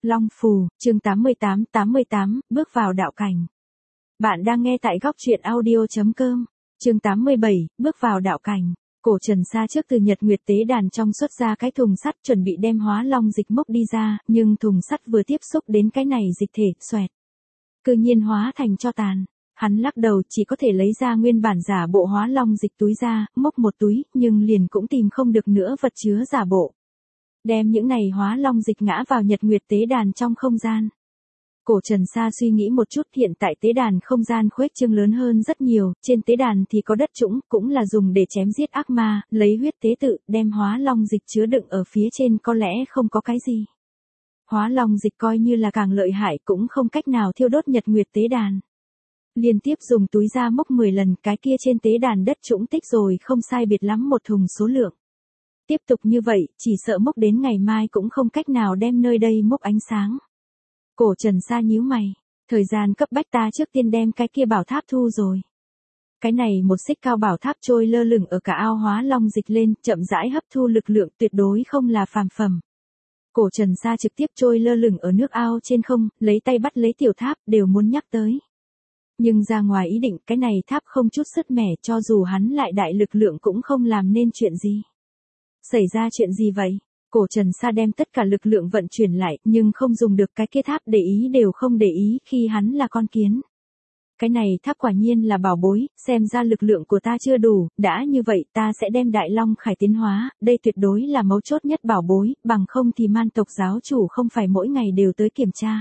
Long Phù, chương 88, bước vào đạo cảnh. Bạn đang nghe tại góc truyện audio.com. Chương 87, bước vào đạo cảnh. Cổ Trần Sa trước từ Nhật Nguyệt tế đàn trong xuất ra cái thùng sắt chuẩn bị đem hóa long dịch mốc đi ra, nhưng thùng sắt vừa tiếp xúc đến cái này dịch thể, xoẹt. Cư nhiên hóa thành tro tàn. Hắn lắc đầu, chỉ có thể lấy ra nguyên bản giả bộ hóa long dịch túi ra, mốc một túi, nhưng liền cũng tìm không được nữa vật chứa giả bộ. Đem những này hóa long dịch ngã vào Nhật Nguyệt tế đàn trong không gian. Cổ Trần Sa suy nghĩ một chút, hiện tại tế đàn không gian khuếch trương lớn hơn rất nhiều, trên tế đàn thì có đất trũng, cũng là dùng để chém giết ác ma, lấy huyết tế tự, đem hóa long dịch chứa đựng ở phía trên có lẽ không có cái gì. Hóa long dịch coi như là càng lợi hại cũng không cách nào thiêu đốt Nhật Nguyệt tế đàn. Liên tiếp dùng túi ra mốc 10 lần, cái kia trên tế đàn đất trũng tích rồi không sai biệt lắm một thùng số lượng. Tiếp tục như vậy, chỉ sợ mốc đến ngày mai cũng không cách nào đem nơi đây mốc ánh sáng. Cổ Trần Sa nhíu mày, thời gian cấp bách, ta trước tiên đem cái kia bảo tháp thu rồi. Cái này một xích cao bảo tháp trôi lơ lửng ở cả ao hóa long dịch lên, chậm rãi hấp thu lực lượng, tuyệt đối không là phàm phẩm. Cổ Trần Sa trực tiếp trôi lơ lửng ở nước ao trên không, lấy tay bắt lấy tiểu tháp, đều muốn nhắc tới. Nhưng ra ngoài ý định, cái này tháp không chút sứt mẻ, cho dù hắn lại đại lực lượng cũng không làm nên chuyện gì. Xảy ra chuyện gì vậy? Cổ Trần Sa đem tất cả lực lượng vận chuyển lại, nhưng không dùng được, cái kia tháp để ý đều không để ý khi hắn là con kiến. Cái này tháp quả nhiên là bảo bối, xem ra lực lượng của ta chưa đủ, đã như vậy ta sẽ đem Đại Long Khải tiến hóa, đây tuyệt đối là mấu chốt nhất bảo bối, bằng không thì man tộc giáo chủ không phải mỗi ngày đều tới kiểm tra.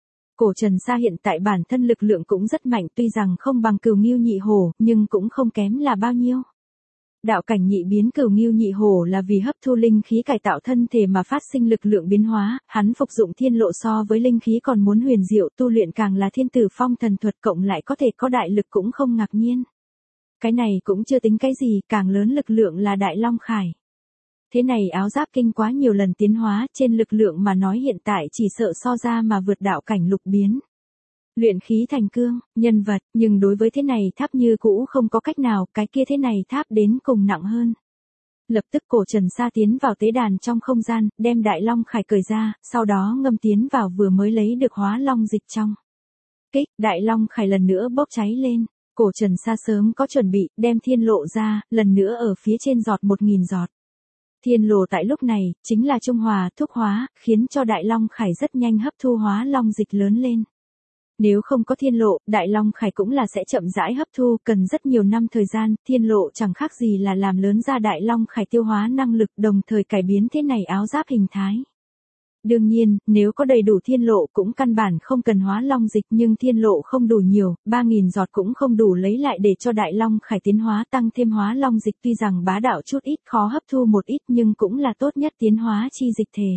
Cổ Trần Sa hiện tại bản thân lực lượng cũng rất mạnh, tuy rằng không bằng Cửu Ngưu Nhị Hổ, nhưng cũng không kém là bao nhiêu. Đạo cảnh nhị biến Cửu Ngưu Nhị Hổ là vì hấp thu linh khí cải tạo thân thể mà phát sinh lực lượng biến hóa, hắn phục dụng thiên lộ so với linh khí còn muốn huyền diệu, tu luyện càng là thiên tử phong thần thuật, cộng lại có thể có đại lực cũng không ngạc nhiên. Cái này cũng chưa tính cái gì, càng lớn lực lượng là Đại Long Khải. Thế này áo giáp kinh quá nhiều lần tiến hóa, trên lực lượng mà nói hiện tại chỉ sợ so ra mà vượt đạo cảnh lục biến. Luyện khí thành cương, nhân vật, nhưng đối với thế này tháp như cũ không có cách nào, cái kia thế này tháp đến cùng nặng hơn. Lập tức Cổ Trần Sa tiến vào tế đàn trong không gian, đem Đại Long Khải cởi ra, sau đó ngâm tiến vào vừa mới lấy được hóa long dịch trong. Kích, Đại Long Khải lần nữa bốc cháy lên. Cổ Trần Sa sớm có chuẩn bị, đem thiên lộ ra, lần nữa ở phía trên giọt 1000 giọt. Thiên lộ tại lúc này, chính là trung hòa, thuốc hóa, khiến cho Đại Long Khải rất nhanh hấp thu hóa long dịch lớn lên. Nếu không có thiên lộ, Đại Long Khải cũng là sẽ chậm rãi hấp thu, cần rất nhiều năm thời gian, thiên lộ chẳng khác gì là làm lớn ra Đại Long Khải tiêu hóa năng lực, đồng thời cải biến thế này áo giáp hình thái. Đương nhiên, nếu có đầy đủ thiên lộ cũng căn bản không cần hóa long dịch, nhưng thiên lộ không đủ nhiều, 3000 giọt cũng không đủ lấy lại để cho Đại Long Khải tiến hóa, tăng thêm hóa long dịch tuy rằng bá đạo chút ít, khó hấp thu một ít nhưng cũng là tốt nhất tiến hóa chi dịch thể.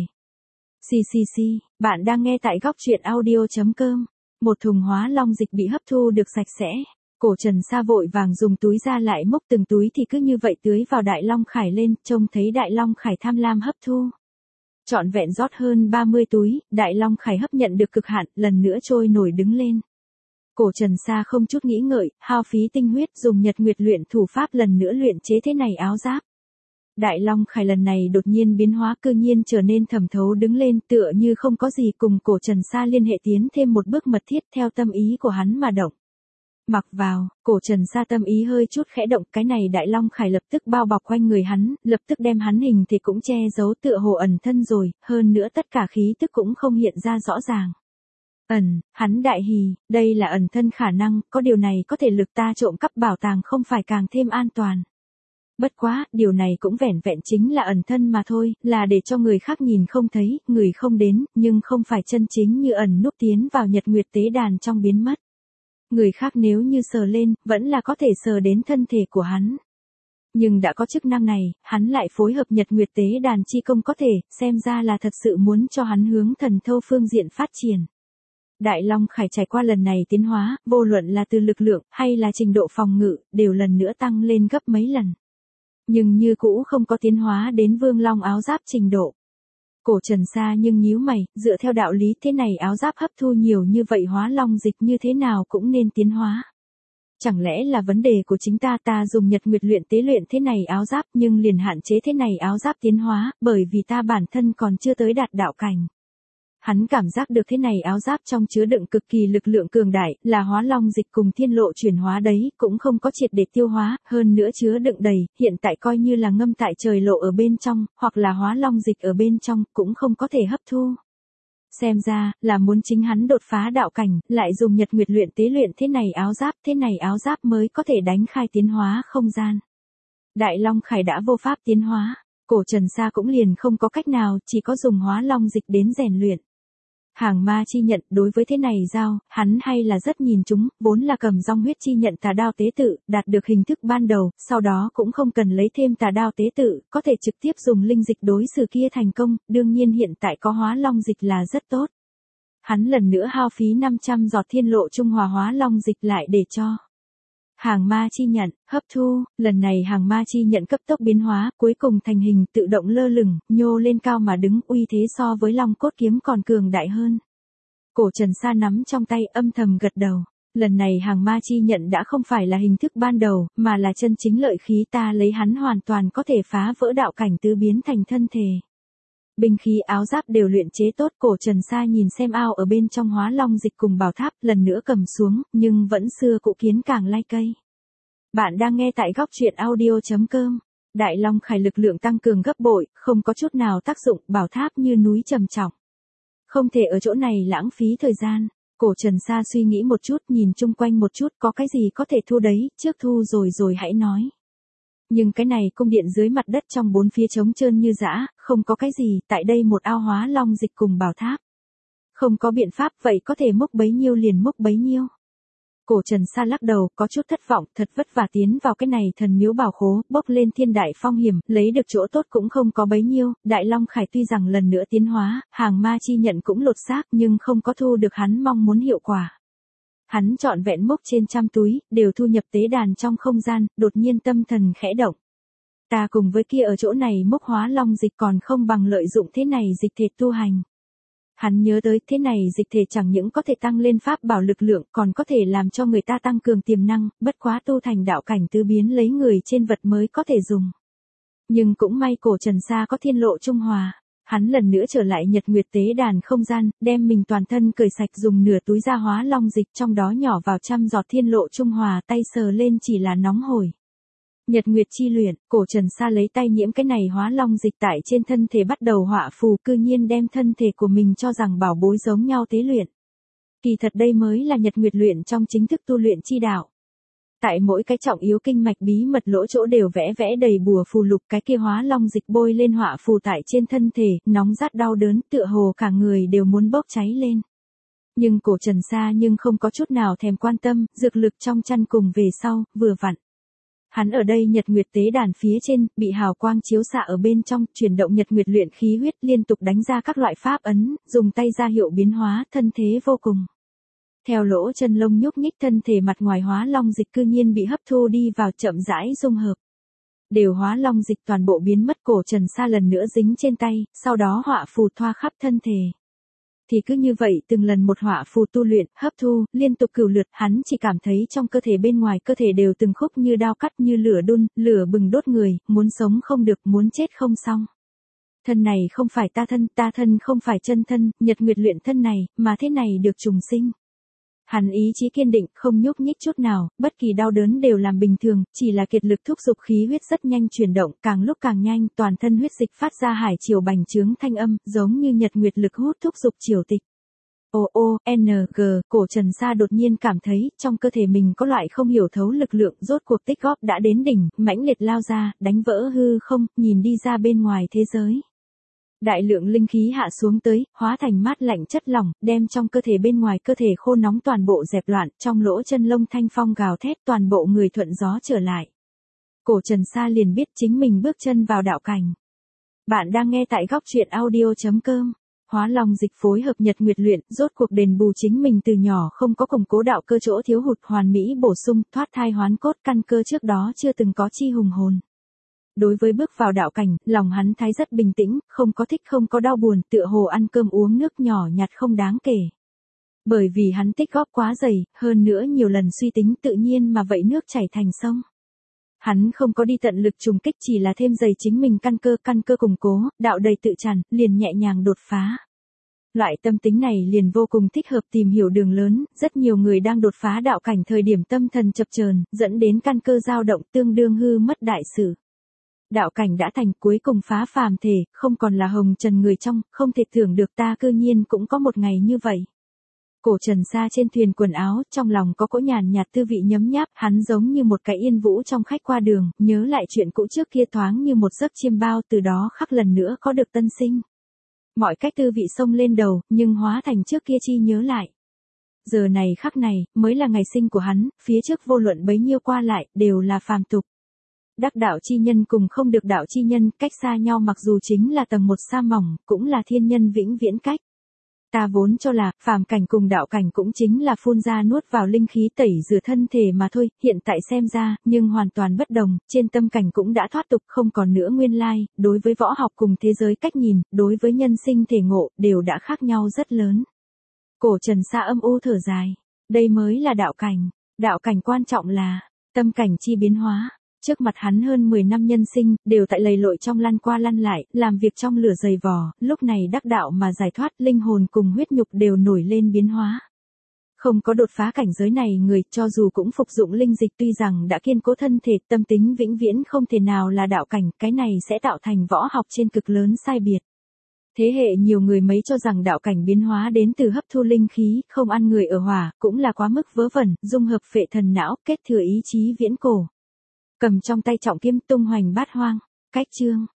Bạn đang nghe tại góc truyện audio.com. Một thùng hóa long dịch bị hấp thu được sạch sẽ. Cổ Trần Sa vội vàng dùng túi ra lại mốc từng túi thì cứ như vậy tưới vào Đại Long Khải lên, trông thấy Đại Long Khải tham lam hấp thu. Trọn vẹn rót hơn 30 túi, Đại Long Khải hấp nhận được cực hạn, lần nữa trôi nổi đứng lên. Cổ Trần Sa không chút nghĩ ngợi, hao phí tinh huyết dùng Nhật Nguyệt luyện thủ pháp lần nữa luyện chế thế này áo giáp. Đại Long Khải lần này đột nhiên biến hóa, cư nhiên trở nên thẩm thấu đứng lên, tựa như không có gì, cùng Cổ Trần Sa liên hệ tiến thêm một bước mật thiết theo tâm ý của hắn mà động. Mặc vào, Cổ Trần Sa tâm ý hơi chút khẽ động, cái này Đại Long Khải lập tức bao bọc quanh người hắn, lập tức đem hắn hình thì cũng che giấu, tựa hồ ẩn thân rồi, hơn nữa tất cả khí tức cũng không hiện ra rõ ràng. Hắn đại hỉ, đây là ẩn thân khả năng, có điều này có thể lực ta trộm cắp bảo tàng không phải càng thêm an toàn. Bất quá, điều này cũng vẻn vẹn chính là ẩn thân mà thôi, là để cho người khác nhìn không thấy, người không đến, nhưng không phải chân chính như ẩn núp tiến vào Nhật Nguyệt tế đàn trong biến mất. Người khác nếu như sờ lên, vẫn là có thể sờ đến thân thể của hắn. Nhưng đã có chức năng này, hắn lại phối hợp Nhật Nguyệt tế đàn chi công có thể, xem ra là thật sự muốn cho hắn hướng thần thâu phương diện phát triển. Đại Long Khải trải qua lần này tiến hóa, vô luận là từ lực lượng, hay là trình độ phòng ngự, đều lần nữa tăng lên gấp mấy lần. Nhưng như cũ không có tiến hóa đến Vương Long áo giáp trình độ. Cổ Trần Sa nhưng nhíu mày, dựa theo đạo lý thế này áo giáp hấp thu nhiều như vậy hóa long dịch như thế nào cũng nên tiến hóa. Chẳng lẽ là vấn đề của chính ta dùng Nhật Nguyệt luyện tế luyện thế này áo giáp nhưng liền hạn chế thế này áo giáp tiến hóa, bởi vì ta bản thân còn chưa tới đạt đạo cảnh. Hắn cảm giác được thế này áo giáp trong chứa đựng cực kỳ lực lượng cường đại, là hóa long dịch cùng thiên lộ chuyển hóa đấy, cũng không có triệt để tiêu hóa, hơn nữa chứa đựng đầy, hiện tại coi như là ngâm tại trời lộ ở bên trong, hoặc là hóa long dịch ở bên trong, cũng không có thể hấp thu. Xem ra, là muốn chính hắn đột phá đạo cảnh, lại dùng nhật nguyệt luyện tế luyện thế này áo giáp mới có thể đánh khai tiến hóa không gian. Đại Long Khải đã vô pháp tiến hóa, Cổ Trần Sa cũng liền không có cách nào, chỉ có dùng hóa long dịch đến rèn luyện. Hàng ma chi nhận, đối với thế này giao, hắn hay là rất nhìn chúng, vốn là cầm rong huyết chi nhận tà đao tế tự, đạt được hình thức ban đầu, sau đó cũng không cần lấy thêm tà đao tế tự, có thể trực tiếp dùng linh dịch đối xử kia thành công, đương nhiên hiện tại có hóa long dịch là rất tốt. Hắn lần nữa hao phí 500 giọt thiên lộ trung hòa hóa long dịch lại để cho hàng ma chi nhận hấp thu, lần này hàng ma chi nhận cấp tốc biến hóa, cuối cùng thành hình tự động lơ lửng, nhô lên cao mà đứng, uy thế so với long cốt kiếm còn cường đại hơn. Cổ Trần Sa nắm trong tay âm thầm gật đầu, lần này hàng ma chi nhận đã không phải là hình thức ban đầu, mà là chân chính lợi khí, ta lấy hắn hoàn toàn có thể phá vỡ đạo cảnh tứ biến thành thân thể. Binh khí áo giáp đều luyện chế tốt, Cổ Trần Sa nhìn xem ao ở bên trong hóa long dịch cùng bảo tháp, lần nữa cầm xuống, nhưng vẫn xưa cụ kiến càng lai cây. Bạn đang nghe tại góc truyện audio.com. Đại Long Khải lực lượng tăng cường gấp bội, không có chút nào tác dụng, bảo tháp như núi trầm trọng. Không thể ở chỗ này lãng phí thời gian. Cổ Trần Sa suy nghĩ một chút, nhìn chung quanh một chút, có cái gì có thể thu đấy, trước thu rồi hãy nói. Nhưng cái này cung điện dưới mặt đất trong bốn phía trống trơn như dã, không có cái gì, tại đây một ao hóa long dịch cùng bảo tháp. Không có biện pháp, vậy có thể múc bấy nhiêu liền múc bấy nhiêu. Cổ Trần Sa lắc đầu, có chút thất vọng, thật vất vả tiến vào cái này thần miếu bảo khố, bốc lên thiên đại phong hiểm, lấy được chỗ tốt cũng không có bấy nhiêu. Đại Long Khải tuy rằng lần nữa tiến hóa, hàng ma chi nhận cũng lột xác, nhưng không có thu được hắn mong muốn hiệu quả. Hắn trọn vẹn mốc trên 100 túi, đều thu nhập tế đàn trong không gian, đột nhiên tâm thần khẽ động. Ta cùng với kia ở chỗ này mốc hóa long dịch còn không bằng lợi dụng thế này dịch thể tu hành. Hắn nhớ tới thế này dịch thể chẳng những có thể tăng lên pháp bảo lực lượng, còn có thể làm cho người ta tăng cường tiềm năng, bất quá tu thành đạo cảnh tứ biến lấy người trên vật mới có thể dùng. Nhưng cũng may Cổ Trần Sa có thiên lộ trung hòa. Hắn lần nữa trở lại nhật nguyệt tế đàn không gian, đem mình toàn thân cởi sạch, dùng nửa túi ra hóa long dịch, trong đó nhỏ vào 100 giọt thiên lộ trung hòa, tay sờ lên chỉ là nóng hổi. Nhật nguyệt chi luyện, Cổ Trần Sa lấy tay nhiễm cái này hóa long dịch tại trên thân thể bắt đầu họa phù, cư nhiên đem thân thể của mình cho rằng bảo bối giống nhau tế luyện. Kỳ thật đây mới là nhật nguyệt luyện trong chính thức tu luyện chi đạo. Tại mỗi cái trọng yếu kinh mạch bí mật lỗ chỗ đều vẽ đầy bùa phù lục, cái kia hóa long dịch bôi lên họa phù tại trên thân thể, nóng rát đau đớn, tựa hồ cả người đều muốn bốc cháy lên. Nhưng Cổ Trần Sa nhưng không có chút nào thèm quan tâm, dược lực trong chăn cùng về sau, vừa vặn. Hắn ở đây nhật nguyệt tế đàn phía trên, bị hào quang chiếu xạ ở bên trong, chuyển động nhật nguyệt luyện khí huyết, liên tục đánh ra các loại pháp ấn, dùng tay ra hiệu biến hóa, thân thế vô cùng. Theo lỗ chân lông nhúc nhích, thân thể mặt ngoài hóa long dịch cư nhiên bị hấp thu đi vào, chậm rãi dung hợp. Đều hóa long dịch toàn bộ biến mất, Cổ Trần Sa lần nữa dính trên tay, sau đó họa phù thoa khắp thân thể. Thì cứ như vậy từng lần một họa phù tu luyện, hấp thu, liên tục cửu lượt, hắn chỉ cảm thấy trong cơ thể bên ngoài cơ thể đều từng khúc như đao cắt, như lửa đun, lửa bừng đốt người, muốn sống không được, muốn chết không xong. Thân này không phải ta thân không phải chân thân, nhật nguyệt luyện thân này, mà thế này được trùng sinh. Hắn ý chí kiên định, không nhúc nhích chút nào, bất kỳ đau đớn đều làm bình thường, chỉ là kiệt lực thúc giục khí huyết rất nhanh chuyển động, càng lúc càng nhanh, toàn thân huyết dịch phát ra hải triều bành trướng thanh âm, giống như nhật nguyệt lực hút thúc giục triều tịch. Cổ Trần Sa đột nhiên cảm thấy, trong cơ thể mình có loại không hiểu thấu lực lượng, rốt cuộc tích góp đã đến đỉnh, mãnh liệt lao ra, đánh vỡ hư không, nhìn đi ra bên ngoài thế giới. Đại lượng linh khí hạ xuống tới, hóa thành mát lạnh chất lỏng, đem trong cơ thể bên ngoài cơ thể khô nóng toàn bộ dẹp loạn, trong lỗ chân lông thanh phong gào thét, toàn bộ người thuận gió trở lại. Cổ Trần Sa liền biết chính mình bước chân vào đạo cảnh. Bạn đang nghe tại góc truyện audio.com. Hóa long dịch phối hợp nhật nguyệt luyện, rốt cuộc đền bù chính mình từ nhỏ không có củng cố đạo cơ chỗ thiếu hụt, hoàn mỹ bổ sung, thoát thai hoán cốt, căn cơ trước đó chưa từng có chi hùng hồn. Đối với bước vào đạo cảnh, lòng hắn thái rất bình tĩnh, không có thích không có đau buồn, tựa hồ ăn cơm uống nước nhỏ nhặt không đáng kể. Bởi vì hắn tích góp quá dày, hơn nữa nhiều lần suy tính tự nhiên mà vậy nước chảy thành sông. Hắn không có đi tận lực trùng kích, chỉ là thêm dày chính mình căn cơ củng cố, đạo đầy tự tràn, liền nhẹ nhàng đột phá. Loại tâm tính này liền vô cùng thích hợp tìm hiểu đường lớn, rất nhiều người đang đột phá đạo cảnh thời điểm tâm thần chập chờn, dẫn đến căn cơ dao động tương đương hư mất đại sự. Đạo cảnh đã thành cuối cùng phá phàm thể, không còn là hồng trần người trong, không thể tưởng được ta cư nhiên cũng có một ngày như vậy. Cổ Trần Sa trên thuyền quần áo, trong lòng có cỗ nhàn nhạt tư vị nhấm nháp, hắn giống như một cái yên vũ trong khách qua đường, nhớ lại chuyện cũ trước kia thoáng như một giấc chiêm bao, từ đó khắc lần nữa có được tân sinh. Mọi cách tư vị xông lên đầu, nhưng hóa thành trước kia chi nhớ lại. Giờ này khắc này, mới là ngày sinh của hắn, phía trước vô luận bấy nhiêu qua lại, đều là phàm tục. Đắc đạo chi nhân cùng không được đạo chi nhân, cách xa nhau mặc dù chính là tầng một sa mỏng, cũng là thiên nhân vĩnh viễn cách. Ta vốn cho là, phàm cảnh cùng đạo cảnh cũng chính là phun ra nuốt vào linh khí tẩy rửa thân thể mà thôi, hiện tại xem ra, nhưng hoàn toàn bất đồng, trên tâm cảnh cũng đã thoát tục không còn nữa nguyên lai, đối với võ học cùng thế giới cách nhìn, đối với nhân sinh thể ngộ, đều đã khác nhau rất lớn. Cổ Trần Sa âm u thở dài, đây mới là đạo cảnh quan trọng là, tâm cảnh chi biến hóa. Trước mặt hắn hơn 10 năm nhân sinh, đều tại lầy lội trong lăn qua lăn lại, làm việc trong lửa dày vò, lúc này đắc đạo mà giải thoát, linh hồn cùng huyết nhục đều nổi lên biến hóa. Không có đột phá cảnh giới này người, cho dù cũng phục dụng linh dịch tuy rằng đã kiên cố thân thể, tâm tính vĩnh viễn không thể nào là đạo cảnh, cái này sẽ tạo thành võ học trên cực lớn sai biệt. Thế hệ nhiều người mấy cho rằng đạo cảnh biến hóa đến từ hấp thu linh khí, không ăn người ở hỏa, cũng là quá mức vớ vẩn, dung hợp phệ thần não, kết thừa ý chí viễn cổ. Cầm trong tay trọng kiếm tung hoành bát hoang, cách chương.